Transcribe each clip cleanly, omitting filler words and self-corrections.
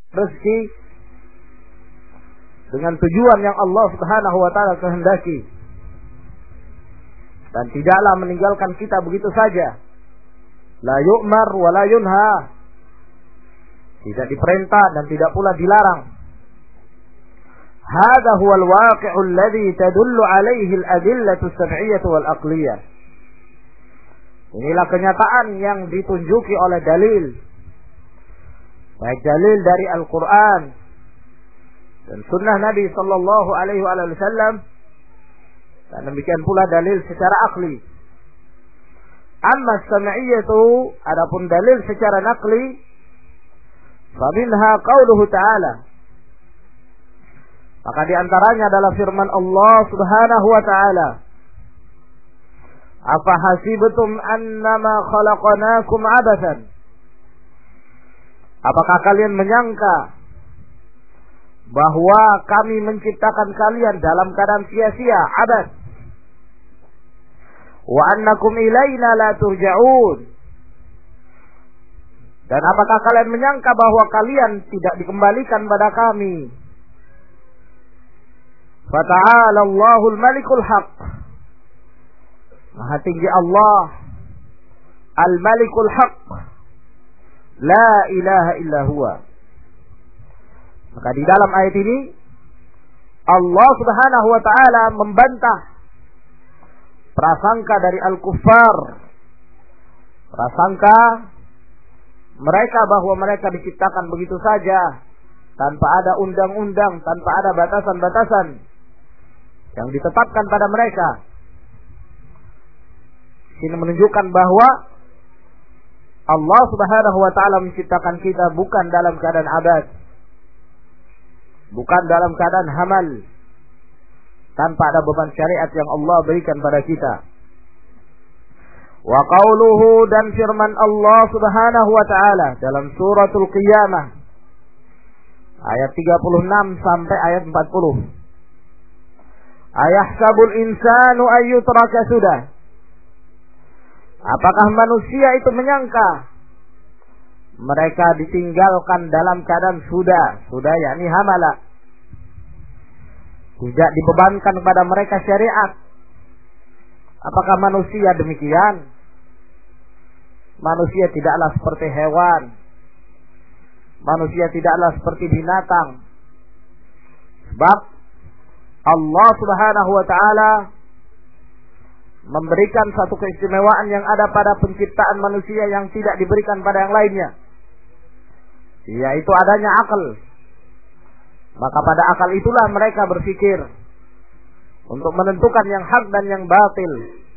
rezeki dengan tujuan yang Allah Subhanahu wa taala kehendaki. Dan tidaklah meninggalkan kita begitu saja. La yu'mar wa la yunha. Tidak diperintah dan tidak pula dilarang. Hadha huwa al-waqi'u alladhi tadullu 'alayhi al-adillatu as-sam'iyyah wal aqliyah. Inilah kenyataan yang ditunjuki oleh dalil. Baik dalil dari Al-Quran dan sunnah Nabi sallallahu alaihi wasallam, dan demikian pula dalil secara akli. Amma as-sam'iyyatu, adapun dalil secara naqli, faminha qauluhu ta'ala, maka di antaranya adalah firman Allah Subhanahu wa taala, afa hasibtum annama khalaqnakum abathan, apakah kalian menyangka bahwa kami menciptakan kalian dalam keadaan sia-sia, abad, wa annakum ilaina la turja'un, dan apakah kalian menyangka bahwa kalian tidak dikembalikan pada kami? Fata'ala Allahul Malikul Haq, Maha tinggi Allah Al-Malikul Haq, la ilaha illa huwa. Maka di dalam ayat ini Allah Subhanahu wa taala membantah prasangka dari al-kuffar, prasangka mereka bahwa mereka diciptakan begitu saja tanpa ada undang-undang, tanpa ada batasan-batasan yang ditetapkan pada mereka. Ini menunjukkan bahwa Allah Subhanahu wa taala menciptakan kita bukan dalam keadaan abad, bukan dalam keadaan hamal, tanpa ada beban syariat yang Allah berikan pada kita. Wa qauluhu, dan firman Allah Subhanahu wa taala dalam suratul Qiyamah ayat 36 sampai ayat 40. Ayahsabul insanu ayyutraka sudah. Apakah manusia itu menyangka mereka ditinggalkan dalam keadaan sudah yakni hamala, tidak dibebankan kepada mereka syariat? Apakah manusia demikian? Manusia tidaklah seperti hewan, manusia tidaklah seperti binatang. Sebab Allah Subhanahu wa taala memberikan satu keistimewaan yang ada pada penciptaan manusia yang tidak diberikan pada yang lainnya, yaitu adanya akal. Maka pada akal itulah mereka berpikir untuk menentukan yang hak dan yang batil,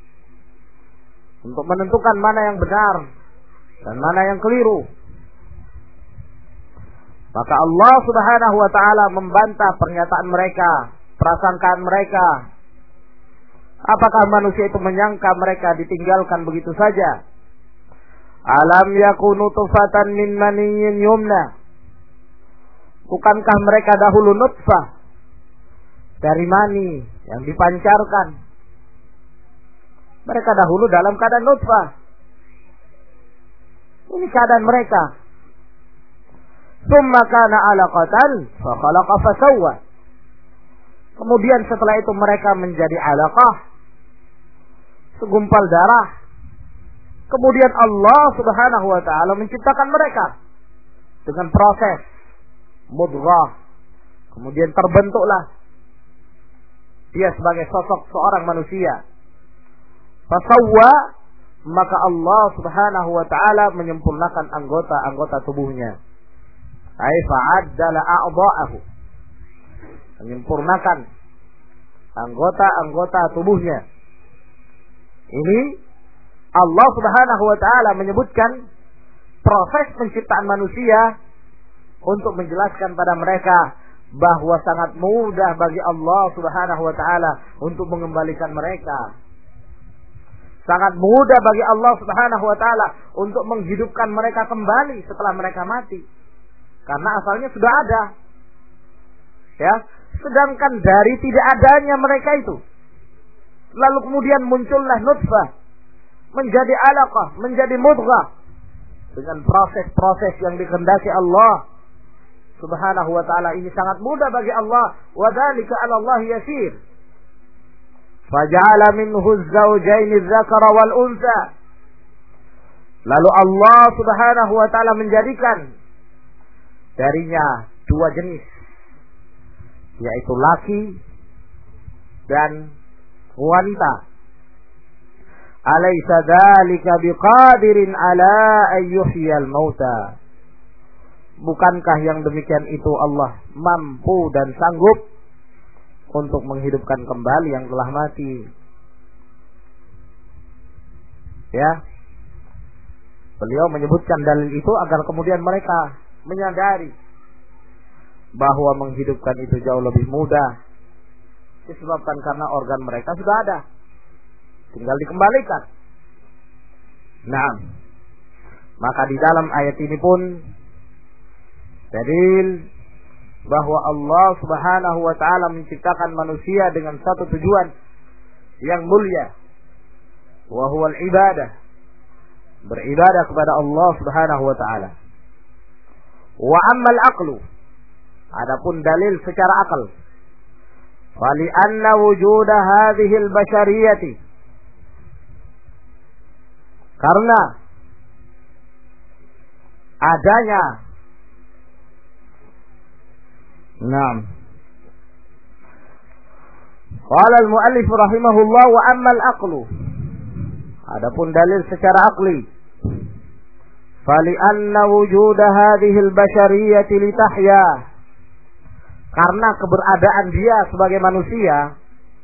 untuk menentukan mana yang benar dan mana yang keliru. Maka Allah Subhanahu wa taala membantah pernyataan mereka, prasangkaan mereka. Apakah manusia itu menyangka mereka ditinggalkan begitu saja? Alam yakunu tufatan min maniyyin yumna. Bukankah mereka dahulu nutfah dari mani yang dipancarkan? Mereka dahulu dalam keadaan nutfah. Ini keadaan mereka. Tsumma kana 'alaqatan fa khalaqa fa sawwa. Kemudian setelah itu mereka menjadi 'alaqah, segumpal darah. Kemudian Allah Subhanahu wa taala menciptakan mereka dengan proses mudghah. Kemudian terbentuklah dia sebagai sosok seorang manusia. Fasawwa, maka Allah Subhanahu wa taala menyempurnakan anggota-anggota tubuhnya. Ai fa'addala a'dha'ahu, menyempurnakan anggota-anggota tubuhnya. Ini Allah Subhanahu wa taala menyebutkan proses penciptaan manusia untuk menjelaskan pada mereka bahwa sangat mudah bagi Allah Subhanahu wa taala untuk mengembalikan mereka. Sangat mudah bagi Allah Subhanahu wa taala untuk menghidupkan mereka kembali setelah mereka mati. Karena asalnya sudah ada. Ya, sedangkan dari tidak adanya mereka itu, lalu kemudian muncullah nutfah, menjadi alaqah, menjadi mudghah, dengan proses-proses yang dikehendaki Allah Subhanahu wa ta'ala ini sangat mudah bagi Allah. Wa dzalika 'ala Allah yasir. Faja'ala minhu az-zawjayn adh-dhakara wal untha. Lalu Allah Subhanahu wa ta'ala menjadikan darinya dua jenis, yaitu laki dan wanita. Alaysa dzalika biqadirin ala an yuhyiyal mauta. Bukankah yang demikian itu Allah mampu dan sanggup untuk menghidupkan kembali yang telah mati? Ya. Beliau menyebutkan dalil itu agar kemudian mereka menyadari bahwa menghidupkan itu jauh lebih mudah, disebabkan karena organ mereka sudah ada, tinggal dikembalikan. Nah, maka di dalam ayat ini pun dalil bahwa Allah Subhanahu wa ta'ala menciptakan manusia dengan satu tujuan yang mulia, wa huwal ibadah, beribadah kepada Allah Subhanahu wa ta'ala. Wa ammal aqlu, adapun dalil secara akal, fali anna wujuda hadhihi al-bashariyati, karena adanya qala al-muallif rahimahullah wa amma al-aqlu, adapun dalil secara akli, fali anna wujuda hadhihi al-bashariyati litahya, karena keberadaan dia sebagai manusia,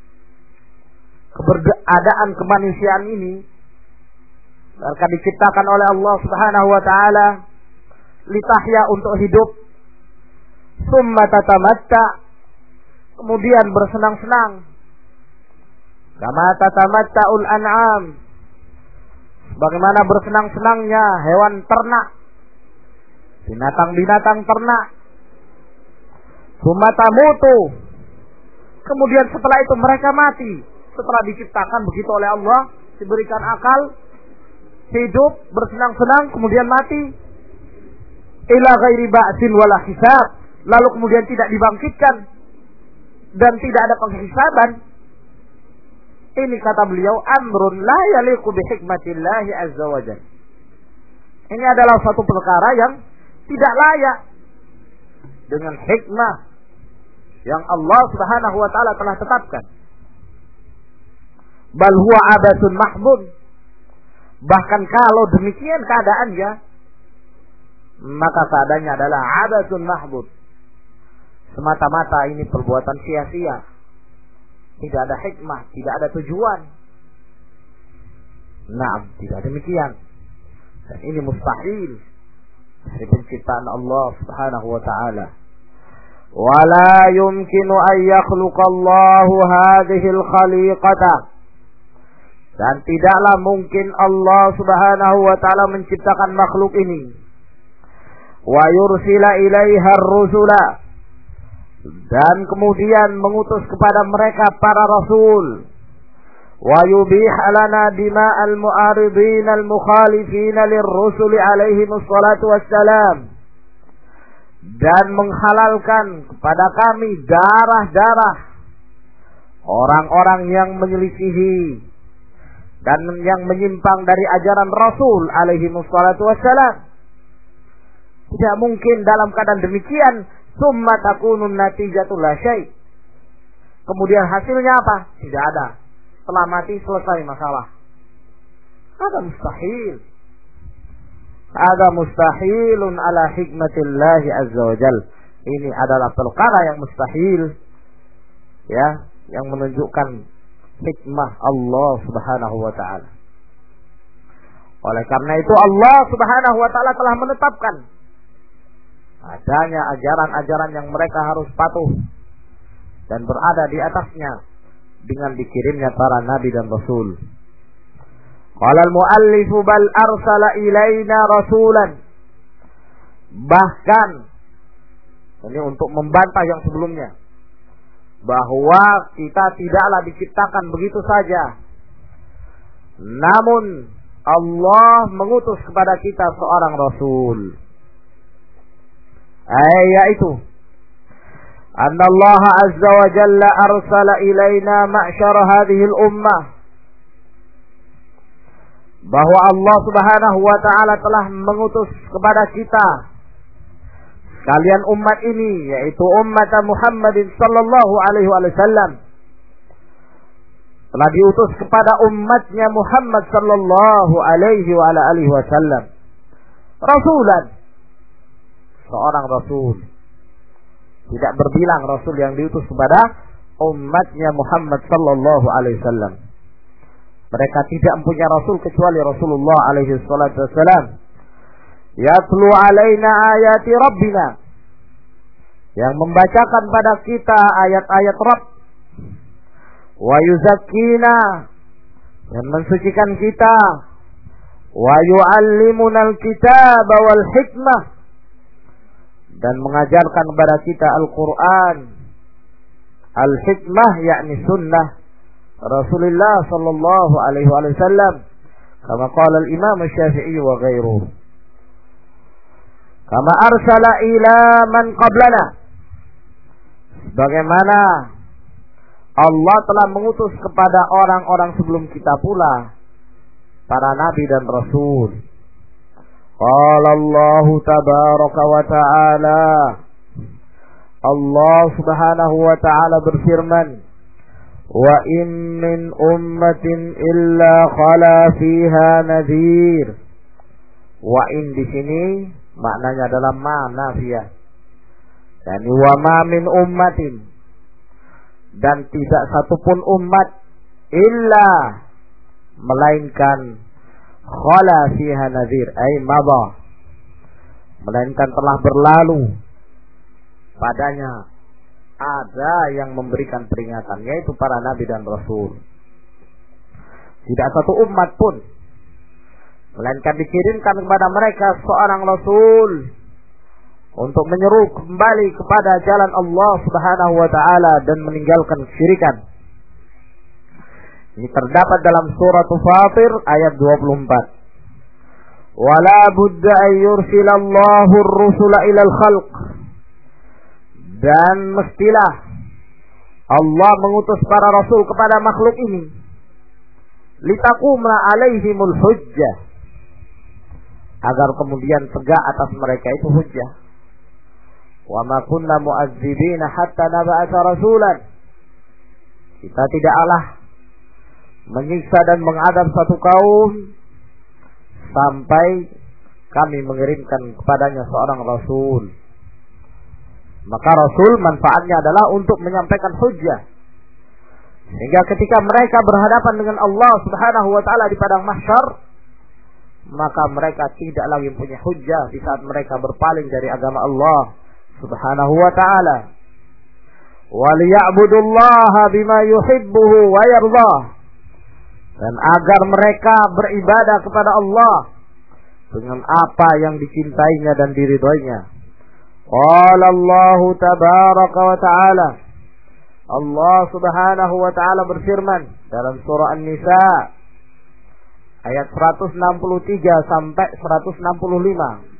keberadaan kemanusiaan ini akan diciptakan oleh Allah Subhanahu wa ta'ala litahya, untuk hidup, summa tatamatta, kemudian bersenang-senang, kama tatamatta'ul an'am, bagaimana bersenang-senangnya hewan ternak, binatang-binatang ternak. Summa tamutu, kemudian setelah itu mereka mati. Setelah diciptakan begitu oleh Allah, diberikan akal, hidup, bersenang-senang, kemudian mati. Ila ghairi ba'sin wala hisab, lalu kemudian tidak dibangkitkan dan tidak ada penghisaban. Ini kata beliau, amrun la yaliqu bi hikmatillahi azza wa jalla. Ini adalah satu perkara yang tidak layak dengan hikmah yang Allah Subhanahu wa ta'ala telah tetapkan. Bal huwa abasun mahbun, bahkan kalau demikian keadaannya, maka keadaannya adalah abasun mahbud, semata-mata ini perbuatan sia-sia, tidak ada hikmah, tidak ada tujuan. Naam, tidak demikian. Dan ini mustahil dari penciptaan Allah Subhanahu wa ta'ala. Wala yumkinu an yakhluqallahu hadhihi al-khaliqata, dan tidaklah mungkin Allah Subhanahu wa ta'ala menciptakan makhluk ini, wa yursila ilaiha ar-rusula, dan kemudian mengutus kepada mereka para rasul, wa yubih lana dima'al mu'aridin al-mukhalifin lirrusuli alaihi wassalatu wassalam, dan menghalalkan kepada kami darah-darah orang-orang yang menyelisihi dan yang menyimpang dari ajaran Rasul alaihi wassalatu wassalam. Tidak mungkin dalam keadaan demikian, summa takunun natijatu la syai', kemudian hasilnya apa? Tidak ada. Setelah mati selesai masalah. Ada mustahil. Ada mustahilun ala hikmatillahi azza wa jal. Ini adalah perkara yang mustahil, ya, yang menunjukkan hikmah Allah Subhanahu wa ta'ala. Oleh karena itu Allah Subhanahu wa ta'ala telah menetapkan adanya ajaran-ajaran yang mereka harus patuh dan berada di atasnya dengan dikirimnya para nabi dan rasul. Qala al-muallif bal arsala ilaina rasulan, bahkan ini untuk membantah yang sebelumnya, bahwa kita tidaklah diciptakan begitu saja, namun Allah mengutus kepada kita seorang rasul. yaitu anna Allah azza wa jalla arsala ilaina ma'syara hadhihi al-ummah, bahwa Allah subhanahu wa ta'ala telah mengutus kepada kita sekalian umat ini, yaitu umat Muhammadin sallallahu alaihi wasallam, telah diutus kepada umatnya Muhammad sallallahu alaihi wasallam rasulan, seorang rasul. Tidak berbilang rasul yang diutus kepada umatnya Muhammad sallallahu alaihi wasallam. Mereka tidak mempunyai rasul kecuali Rasulullah alaihi salatu wasallam. Yatlu alaina ayati rabbina, yang membacakan pada kita ayat-ayat Rabb. Wa yuzakkina, yang mensucikan kita. Wa yu'allimuna al-kitaba wal hikmah, dan mengajarkan kepada kita Al-Quran, Al-Hikmah yakni sunnah Rasulullah sallallahu alaihi wasallam, kama qala al-Imam Syafi'i wa ghairuhu, kama arsala ila man qablana, bagaimana Allah telah mengutus kepada orang-orang sebelum kita pula para nabi dan rasul. Qala Allah tabaraka wa ta'ala, Allah subhanahu wa ta'ala berfirman, wa in min ummatin illa khala fiha nadhir. Wa in di sini maknanya adalah ma nafiyah. Dan wa ma min ummatin, dan tidak satupun umat illa melainkan khala fiha nadhir, ay madha, melainkan telah berlalu padanya ada yang memberikan peringatan, yaitu para nabi dan rasul. Tidak satu umat pun melainkan dikirimkan kepada mereka seorang rasul untuk menyeru kembali kepada jalan Allah subhanahu wa ta'ala dan meninggalkan kesyirikan. Ini terdapat dalam surah Fatir ayat 24. Wala budda an yursilallahu ar-rusula ilal khalq, dan mestilah Allah mengutus para rasul kepada makhluk ini, litaquma alaihimul hujjah, agar kemudian tegak atas mereka itu hujjah. Wa ma kunna mu'adzibina hatta nab'atha rasulan, kita tidaklah menyiksa dan mengadab satu kaum sampai kami mengirimkan kepadanya seorang rasul. Maka rasul manfaatnya adalah untuk menyampaikan hujjah, sehingga ketika mereka berhadapan dengan Allah subhanahu wa ta'ala di padang mahsyar, maka mereka tidak lagi punya hujjah di saat mereka berpaling dari agama Allah subhanahu wa ta'ala. Waliya'budullaha bima yuhibbuhu wa yardah, dan agar mereka beribadah kepada Allah dengan apa yang dicintainya dan diridhoinya. Qala Allah tabaraka wa ta'ala, Allah subhanahu wa ta'ala berfirman dalam surah An-Nisa ayat 163 sampai 165.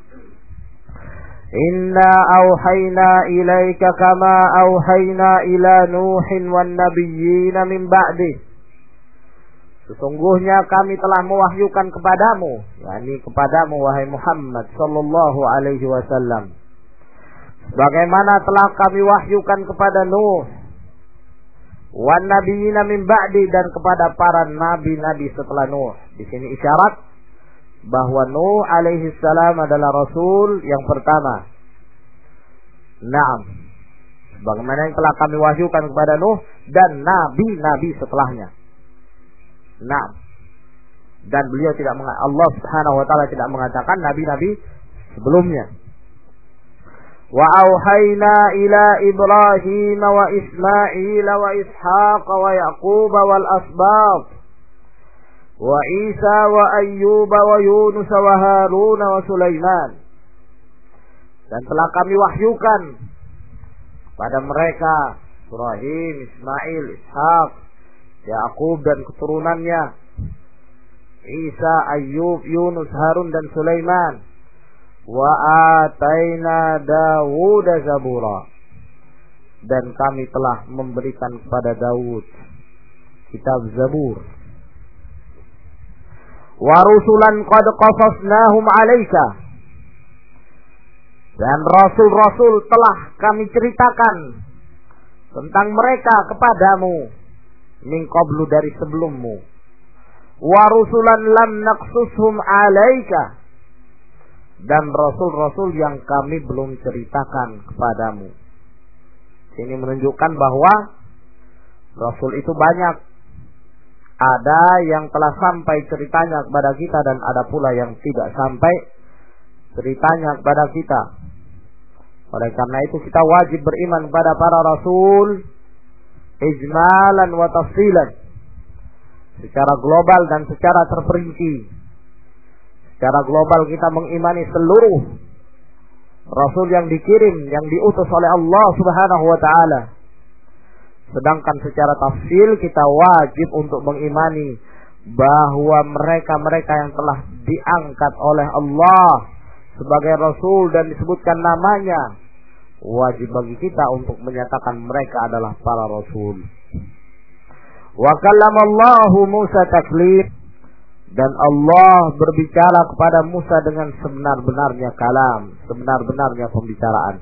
Inna auhayna ilaika kama auhayna ila Nuhin wan nabiyyina min ba'dih, sesungguhnya kami telah mewahyukan kepadamu, yakni kepadamu wahai Muhammad sallallahu alaihi wasallam, bagaimana telah kami wahyukan kepada Nuh, wan nabiyina min ba'di, dan kepada para nabi-nabi setelah Nuh. Di sini isyarat bahwa Nuh alaihi salam adalah rasul yang pertama. Naam, bagaimana yang telah kami wahyukan kepada Nuh dan nabi-nabi setelahnya. Naam, dan beliau tidak Allah subhanahu wa ta'ala tidak mengatakan nabi-nabi sebelumnya. Wa auhayna ila Ibrahim wa Ismail wa Ishaq wa Yaqub wal asbab wa Isa wa Ayyub wa Yunus wa Harun wa Sulaiman, dan telah kami wahyukan pada mereka Ibrahim, Ismail, Ishaq, Yaqub dan keturunannya, Isa, Ayyub, Yunus, Harun dan Sulaiman, Wa ataina Dawud zabura. Dan kami telah memberikan kepada Daud kitab Zabur. Wa rusulan qad qasasnahum 'alaika. Dan rasul-rasul telah kami ceritakan tentang mereka kepadamu min qablu, dari sebelummu. Wa rusulan lam naqsushum 'alaika. Dan rasul-rasul yang kami belum ceritakan kepadamu. Ini menunjukkan bahwa rasul itu banyak. Ada yang telah sampai ceritanya kepada kita dan ada pula yang tidak sampai ceritanya kepada kita. Oleh karena itu kita wajib beriman kepada para rasul ijmalan wa tafsilan, secara global dan secara terperinci. Secara global kita mengimani seluruh rasul yang dikirim, yang diutus oleh Allah Subhanahu wa taala. Sedangkan secara tafsil kita wajib untuk mengimani bahwa mereka-mereka yang telah diangkat oleh Allah sebagai rasul dan disebutkan namanya, wajib bagi kita untuk menyatakan mereka adalah para rasul. Wa kallamallahu Musa taklim. Dan Allah berbicara kepada Musa dengan sebenar-benarnya kalam, sebenar-benarnya pembicaraan.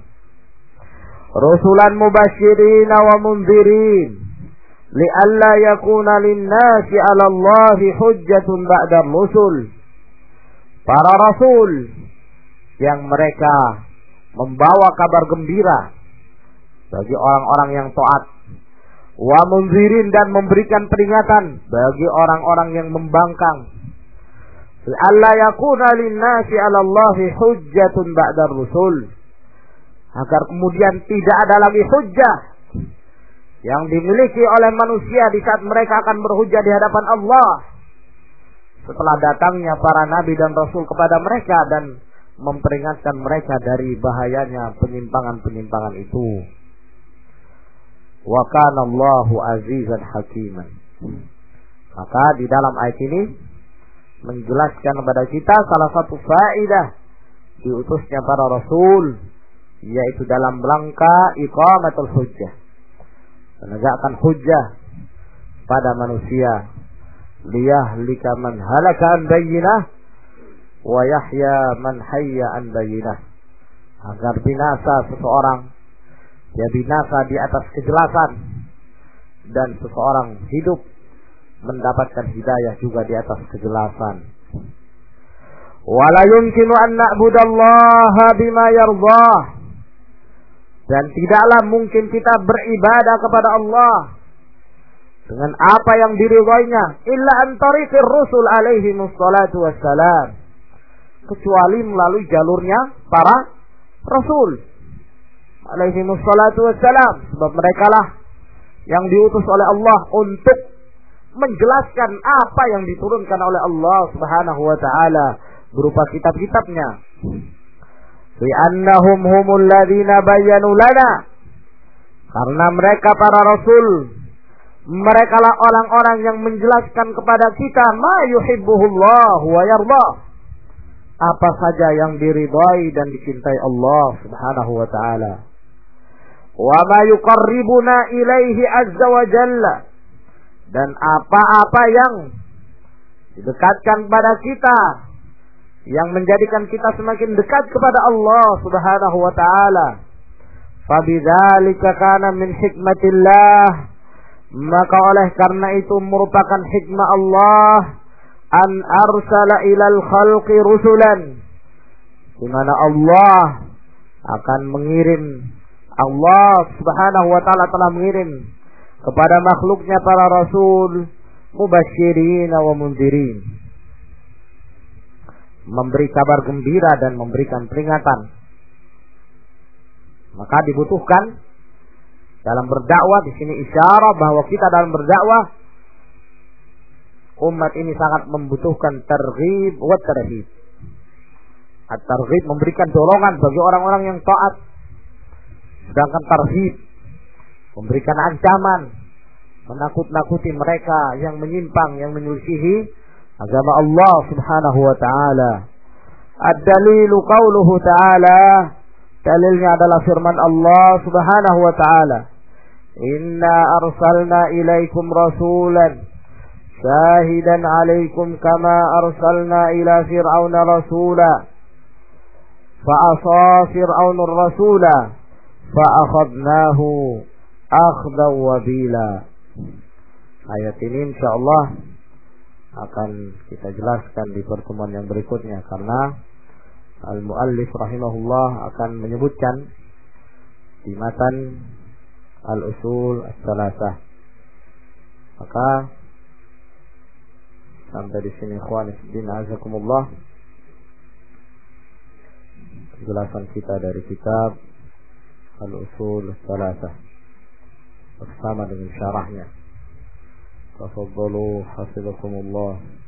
Rusulan mubasyirin wa munzirin li'alla yakuna lin-nasi 'ala Allahi hujjatun ba'da rusul. Para rasul yang mereka membawa kabar gembira bagi orang-orang yang taat, wa munzirin, dan memberikan peringatan bagi orang-orang yang membangkang. Alla yakuna lin-nasi 'ala Allahi hujjatun ba'da rusul, agar kemudian tidak ada lagi hujjah yang dimiliki oleh manusia di saat mereka akan berhujjah di hadapan Allah setelah datangnya para nabi dan rasul kepada mereka dan memperingatkan mereka dari bahayanya penyimpangan-penyimpangan itu. Wa kana Allahu azizan hakiman. Maka di dalam ayat ini menjelaskan kepada kita salah satu faedah diutusnya para rasul, yaitu dalam rangka iqamatul hujjah, menegakkan hujjah pada manusia, liyahlika man halaka an bayyinah wa yahya man hayya an bayyinah, agar binasa seseorang, dia binasa di atas kejelasan, dan seseorang hidup mendapatkan hidayah juga di atas kejelasan. Wala yumkinu an na'budallaha bima yardah. Dan tidaklah mungkin kita beribadah kepada Allah dengan apa yang diridhoinya, illa an tariqir rusul alaihi wassalatu wassalam, kecuali melalui jalurnya para rasul alaihi wassalatu wassalam, sebab merekalah yang diutus oleh Allah untuk menjelaskan apa yang diturunkan oleh Allah Subhanahu wa taala berupa kitab-kitabnya. Fi annahum humul ladzina bayyanu lana, karena mereka para rasul, merekalah orang-orang yang menjelaskan kepada kita ma yuhibbuhullah wa yarda, apa saja yang diridhai dan dicintai Allah Subhanahu wa taala. Wa ma yuqarribuna ilaihi azza wa jalla, dan apa-apa yang didekatkan kepada kita, yang menjadikan kita semakin dekat kepada Allah Subhanahu wa taala. Fabidzalika kana min hikmatillah, maka oleh karena itu merupakan hikmah Allah an arsala ilal khalqi rusulan, di mana Allah akan mengirim, Allah Subhanahu wa taala telah mengirim kepada makhluknya para rasul mubasyirin wa munzirin, memberi kabar gembira dan memberikan peringatan. Maka dibutuhkan dalam berdakwah, di sini isyarat bahwa kita dalam berdakwah, umat ini sangat membutuhkan targhib wa tarhib. At-targhib memberikan dorongan bagi orang-orang yang taat, sedangkan tarhib memberikan ancaman, menakut-nakuti mereka yang menyimpang, yang menyelisihi agama Allah Subhanahu wa taala. Ad-dalilu qauluhu ta'ala, dalilnya adalah firman Allah Subhanahu wa ta'ala, inna arsalna ilaikum rasulan syahidan 'alaikum kama arsalna ila fir'auna rasula fa'asa fir'aunur rasula fa'akhadnahu akhdan wabila. Ayat ini insyaallah akan kita jelaskan di pertemuan yang berikutnya, karena al-muallif rahimahullah akan menyebutkan di matan al-usul as-salasah. Maka sampai di sini ikhwan fillah azakumullah penjelasan kita dari kitab al-usul as-salasah bersama dengan syarahnya. Tafadhalu hafizakumullah.